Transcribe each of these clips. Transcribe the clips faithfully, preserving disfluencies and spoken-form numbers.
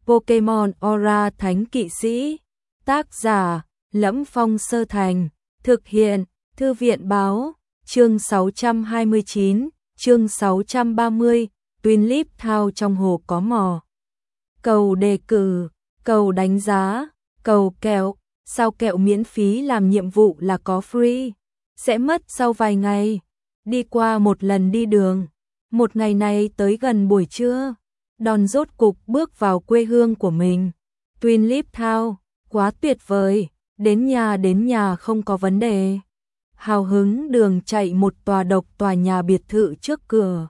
Pokemon Aura Thánh Kỵ Sĩ. Tác giả Lẫm Phong Sơ Thành. Thực hiện Thư viện Báo. Chương sáu trăm hai mươi chín, chương sáu trăm ba mươi, Twin Leaf Thao trong hồ có mò. Cầu đề cử, cầu đánh giá, cầu kẹo, sao kẹo miễn phí làm nhiệm vụ là có free, sẽ mất sau vài ngày. Đi qua một lần đi đường, một ngày này tới gần buổi trưa, Don rốt cục bước vào quê hương của mình. Twin Leaf Thao, quá tuyệt vời, đến nhà đến nhà không có vấn đề. Hào hứng đường chạy một tòa độc tòa nhà biệt thự trước cửa.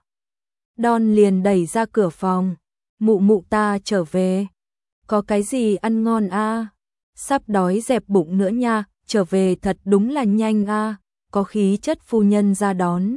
Don liền đẩy ra cửa phòng. Mụ mụ ta trở về. Có cái gì ăn ngon a? À? Sắp đói dẹp bụng nữa nha, trở về thật đúng là nhanh a, à? Có khí chất phu nhân ra đón.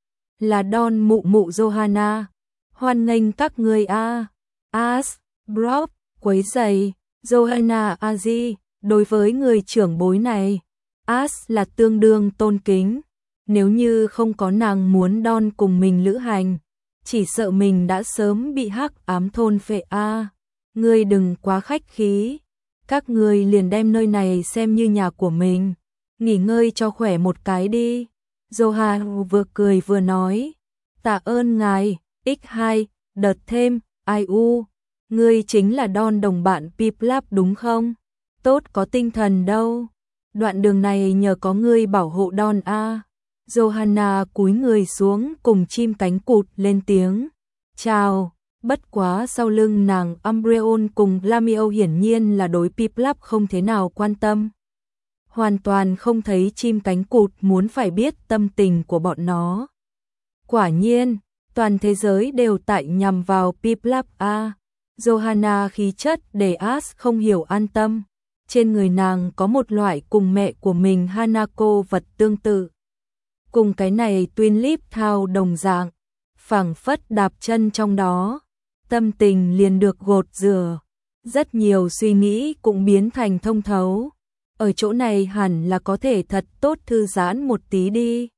Là Don mụ mụ Johanna. Hoan nghênh các người a. À. As, Brock, quấy giày, Johanna Aji, đối với người trưởng bối này. As là tương đương tôn kính, nếu như không có nàng muốn Don cùng mình lữ hành, chỉ sợ mình đã sớm bị hắc ám thôn phệ a. À, ngươi đừng quá khách khí, các ngươi liền đem nơi này xem như nhà của mình, nghỉ ngơi cho khỏe một cái đi. Johan vừa cười vừa nói, tạ ơn ngài, nhân hai, đợt thêm, ai u, ngươi chính là Don đồng bạn Piplap đúng không? Tốt có tinh thần đâu. Đoạn đường này nhờ có ngươi bảo hộ Don a. À. Johanna cúi người xuống cùng chim cánh cụt lên tiếng. Chào, bất quá sau lưng nàng Umbreon cùng Lamio hiển nhiên là đối Piplap không thế nào quan tâm. Hoàn toàn không thấy chim cánh cụt muốn phải biết tâm tình của bọn nó. Quả nhiên, toàn thế giới đều tại nhằm vào Piplap a. À. Johanna khí chất để As không hiểu an tâm. Trên người nàng có một loại cùng mẹ của mình Hanako vật tương tự. Cùng cái này Twin Leaf Thao đồng dạng, phảng phất đạp chân trong đó, tâm tình liền được gột rửa, rất nhiều suy nghĩ cũng biến thành thông thấu. Ở chỗ này hẳn là có thể thật tốt thư giãn một tí đi.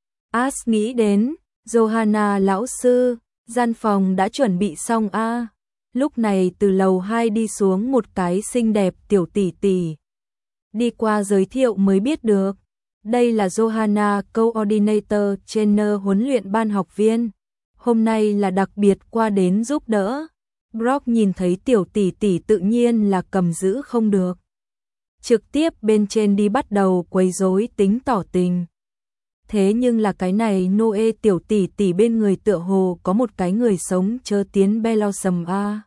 As nghĩ đến, Johanna lão sư, gian phòng đã chuẩn bị xong a. À. Lúc này từ lầu hai đi xuống một cái xinh đẹp tiểu tỷ tỷ. Đi qua giới thiệu mới biết được, đây là Johanna Coordinator Trainer huấn luyện ban học viên. Hôm nay là đặc biệt qua đến giúp đỡ. Brock nhìn thấy tiểu tỷ tỷ tự nhiên là cầm giữ không được. Trực tiếp bên trên đi bắt đầu quấy rối tính tỏ tình. Thế nhưng là cái này Noe tiểu tỷ tỷ bên người tựa hồ có một cái người sống chớ tiến Blossom a.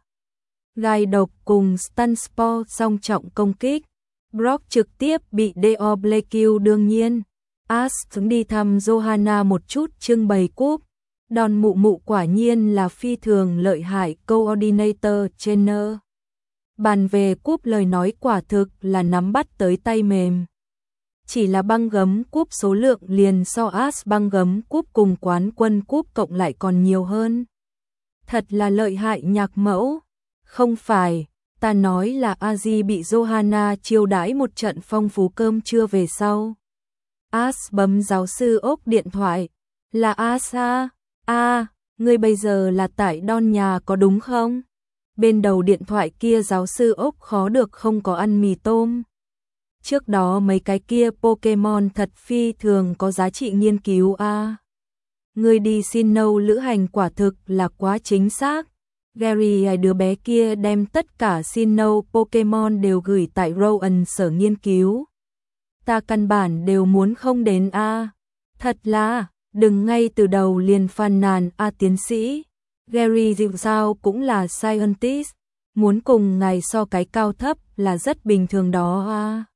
Gai độc cùng Stun Spore song trọng công kích. Brock trực tiếp bị Deo Blackkill đương nhiên. As xuống đi thăm Johanna một chút trưng bày cúp. Don mụ mụ quả nhiên là phi thường lợi hại Coordinator Trainer. Bàn về cúp lời nói quả thực là nắm bắt tới tay mềm. Chỉ là băng gấm cúp số lượng liền so As băng gấm cúp cùng quán quân cúp cộng lại còn nhiều hơn. Thật là lợi hại nhạc mẫu. Không phải, ta nói là Aji bị Johanna chiêu đãi một trận phong phú cơm trưa về sau. As bấm giáo sư ốc điện thoại. Là As a, a, ngươi bây giờ là tại Don nhà có đúng không? Bên đầu điện thoại kia giáo sư ốc khó được không có ăn mì tôm. Trước đó mấy cái kia Pokemon thật phi thường có giá trị nghiên cứu a. À. Ngươi đi xin nâu lữ hành quả thực là quá chính xác. Gary hay đứa bé kia đem tất cả xin nâu Pokemon đều gửi tại Rowan sở nghiên cứu. Ta căn bản đều muốn không đến a. À. Thật là, đừng ngay từ đầu liền phàn nàn a à, tiến sĩ. Gary dù sao cũng là scientist, muốn cùng ngài so cái cao thấp là rất bình thường đó a. À.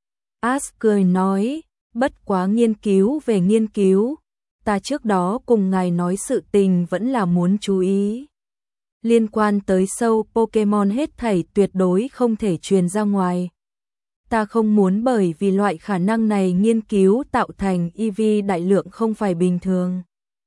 As cười nói, bất quá nghiên cứu về nghiên cứu, ta trước đó cùng ngài nói sự tình vẫn là muốn chú ý. Liên quan tới sâu Pokemon hết thảy tuyệt đối không thể truyền ra ngoài. Ta không muốn bởi vì loại khả năng này nghiên cứu tạo thành e vê đại lượng không phải bình thường.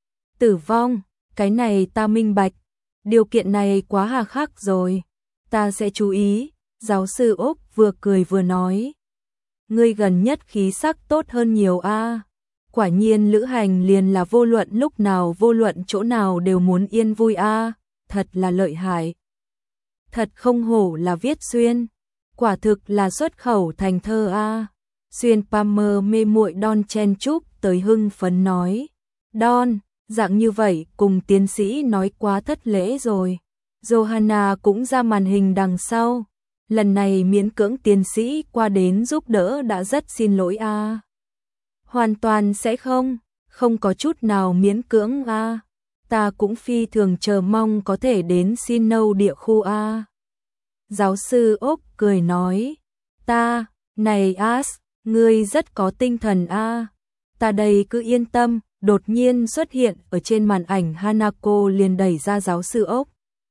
Tử vong, cái này ta minh bạch, điều kiện này quá hà khắc rồi, ta sẽ chú ý, giáo sư Úc vừa cười vừa nói. Ngươi gần nhất khí sắc tốt hơn nhiều a. À. Quả nhiên lữ hành liền là vô luận lúc nào vô luận chỗ nào đều muốn yên vui a, à. Thật là lợi hại. Thật không hổ là viết xuyên, quả thực là xuất khẩu thành thơ a. Xuyên Palmer mê muội Don chen chúc tới hưng phấn nói. Don, dạng như vậy cùng tiến sĩ nói quá thất lễ rồi. Johanna cũng ra màn hình đằng sau. Lần này miễn cưỡng tiến sĩ qua đến giúp đỡ đã rất xin lỗi a. Hoàn toàn sẽ không, không có chút nào miễn cưỡng a. Ta cũng phi thường chờ mong có thể đến xin nâu địa khu a. Giáo sư Úc cười nói. Ta, này As, ngươi rất có tinh thần a. Ta đây cứ yên tâm. Đột nhiên xuất hiện ở trên màn ảnh Hanako liền đẩy ra giáo sư Úc.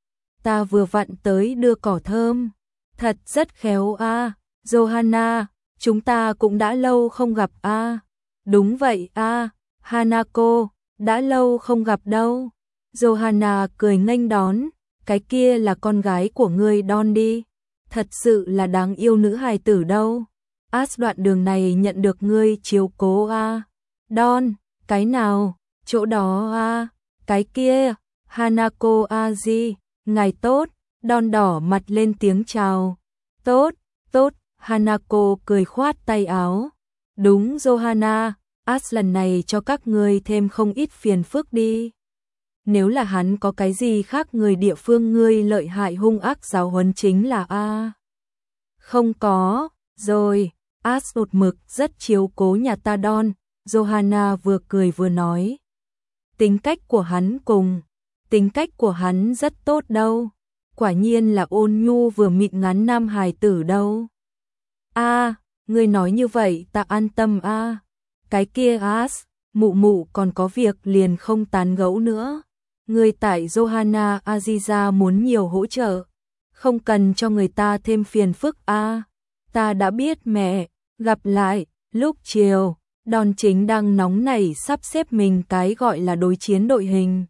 Ta vừa vặn tới đưa cỏ thơm. Thật rất khéo a. À. Johanna, chúng ta cũng đã lâu không gặp a. À. Đúng vậy a. À. Hanako, đã lâu không gặp đâu. Johanna cười nghênh đón. Cái kia là con gái của ngươi Don đi. Thật sự là đáng yêu nữ hài tử đâu. As đoạn đường này nhận được ngươi chiếu cố a. À. Don. Cái nào? Chỗ đó à? Cái kia? Hanako Aji, ngài tốt. Don đỏ mặt lên tiếng chào. Tốt, tốt. Hanako cười khoát tay áo. Đúng Johanna, As lần này cho các ngươi thêm không ít phiền phức đi. Nếu là hắn có cái gì khác người địa phương ngươi lợi hại hung ác giáo huấn chính là a. Không có, rồi. As một mực rất chiếu cố nhà ta Don. Johanna vừa cười vừa nói. Tính cách của hắn cùng, tính cách của hắn rất tốt đâu. Quả nhiên là ôn nhu vừa mịn ngắn nam hài tử đâu. A, à, ngươi nói như vậy ta an tâm a. À. Cái kia As, mụ mụ còn có việc liền không tán gẫu nữa. Ngươi tại Johanna Aziza muốn nhiều hỗ trợ. Không cần cho người ta thêm phiền phức a. À. Ta đã biết mẹ, gặp lại, lúc chiều. Don chính đang nóng nảy sắp xếp mình cái gọi là đối chiến đội hình.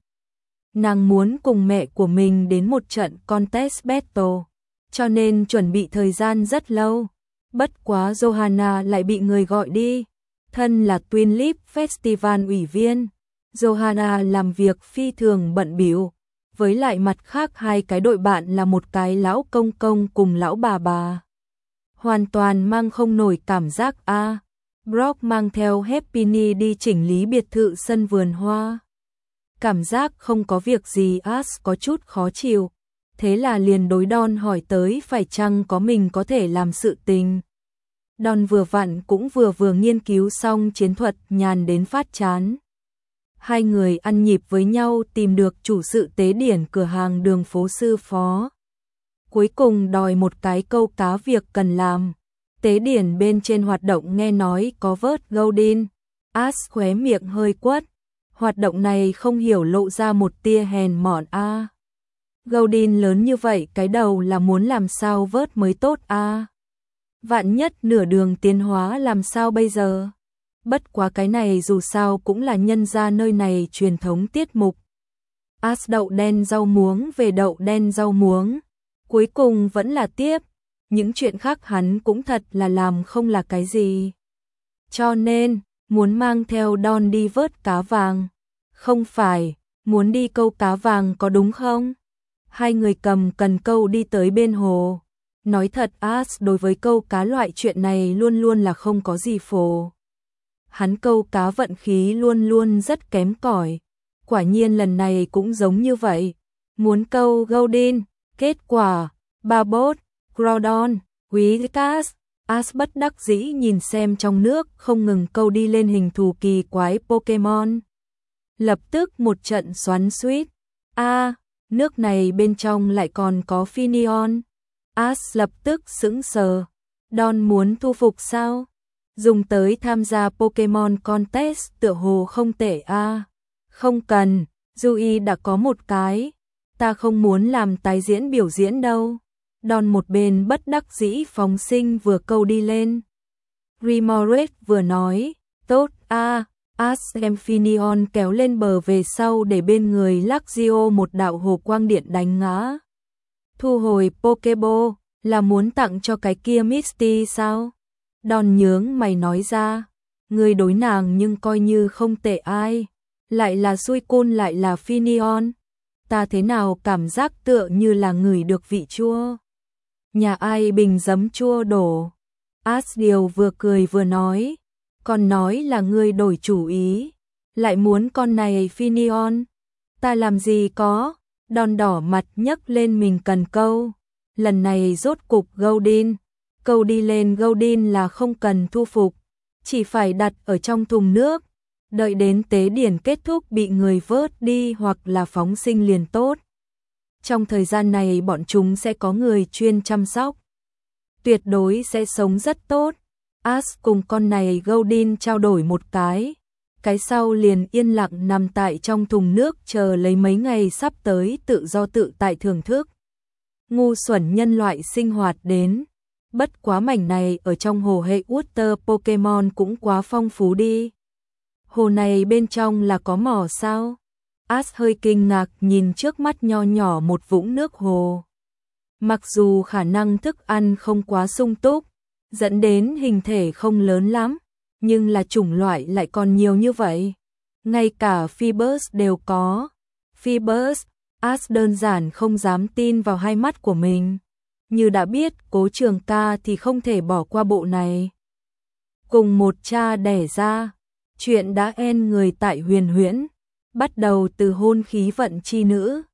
Nàng muốn cùng mẹ của mình đến một trận contest battle, cho nên chuẩn bị thời gian rất lâu. Bất quá Johanna lại bị người gọi đi. Thân là Twin Leap Festival ủy viên, Johanna làm việc phi thường bận bịu. Với lại mặt khác hai cái đội bạn là một cái lão công công cùng lão bà bà. Hoàn toàn mang không nổi cảm giác a. À. Brock mang theo Happy đi chỉnh lý biệt thự sân vườn hoa. Cảm giác không có việc gì As có chút khó chịu. Thế là liền đối Don hỏi tới phải chăng có mình có thể làm sự tình. Don vừa vặn cũng vừa vừa nghiên cứu xong chiến thuật nhàn đến phát chán. Hai người ăn nhịp với nhau tìm được chủ sự tế điển cửa hàng đường phố sư phó. Cuối cùng đòi một cái câu cá việc cần làm. Tế điển bên trên hoạt động nghe nói có vớt Goldin. As khóe miệng hơi quất. Hoạt động này không hiểu lộ ra một tia hèn mọn a. À. Goldin lớn như vậy cái đầu là muốn làm sao vớt mới tốt a. À. Vạn nhất nửa đường tiến hóa làm sao bây giờ? Bất quá cái này dù sao cũng là nhân ra nơi này truyền thống tiết mục. As đậu đen rau muống về đậu đen rau muống. Cuối cùng vẫn là tiếp. Những chuyện khác hắn cũng thật là làm không là cái gì. Cho nên, muốn mang theo Don đi vớt cá vàng. Không phải, muốn đi câu cá vàng có đúng không? Hai người cầm cần câu đi tới bên hồ. Nói thật As đối với câu cá loại chuyện này luôn luôn là không có gì phổ. Hắn câu cá vận khí luôn luôn rất kém cỏi. Quả nhiên lần này cũng giống như vậy. Muốn câu Goldin, kết quả, Barbot, Groudon, Whiskas, As bất đắc dĩ nhìn xem trong nước không ngừng câu đi lên hình thù kỳ quái Pokemon. Lập tức một trận xoắn xuýt. A, à, nước này bên trong lại còn có Finneon. As lập tức sững sờ. Don muốn thu phục sao? Dùng tới tham gia Pokemon Contest tựa hồ không tệ a. À. Không cần, Yui đã có một cái. Ta không muốn làm tái diễn biểu diễn đâu. Don một bên bất đắc dĩ phóng sinh vừa câu đi lên. Remoraid vừa nói, tốt a. À. As em Finneon kéo lên bờ về sau để bên người Luxio một đạo hồ quang điện đánh ngã. Thu hồi Pokeball, là muốn tặng cho cái kia Misty sao? Don nhướng mày nói ra, người đối nàng nhưng coi như không tệ ai. Lại là Suicune lại là Finneon. ta thế nào cảm giác tựa như là ngửi được vị chua. Nhà ai bình giấm chua đổ. Asriel vừa cười vừa nói, còn nói là ngươi đổi chủ ý, lại muốn con này Finion. Ta làm gì có, đòn đỏ mặt nhấc lên mình cần câu. Lần này rốt cục Gaudin, câu đi lên Gaudin là không cần thu phục, chỉ phải đặt ở trong thùng nước, đợi đến tế điển kết thúc bị người vớt đi hoặc là phóng sinh liền tốt. Trong thời gian này bọn chúng sẽ có người chuyên chăm sóc, tuyệt đối sẽ sống rất tốt. As cùng con này Gaudin trao đổi một cái, cái sau liền yên lặng nằm tại trong thùng nước chờ lấy mấy ngày sắp tới tự do tự tại thưởng thức ngu xuẩn nhân loại sinh hoạt đến. Bất quá mảnh này ở trong hồ hệ Water Pokemon cũng quá phong phú đi. Hồ này bên trong là có mỏ sao? As hơi kinh ngạc nhìn trước mắt nho nhỏ một vũng nước hồ. Mặc dù khả năng thức ăn không quá sung túc, dẫn đến hình thể không lớn lắm, nhưng là chủng loại lại còn nhiều như vậy. Ngay cả Phoebus đều có. Phoebus, As đơn giản không dám tin vào hai mắt của mình. Như đã biết Cố Trường Ca thì không thể bỏ qua bộ này. Cùng một cha đẻ ra, chuyện đã en người tại Huyền Huyễn, bắt đầu từ hôn khí vận chi nữ,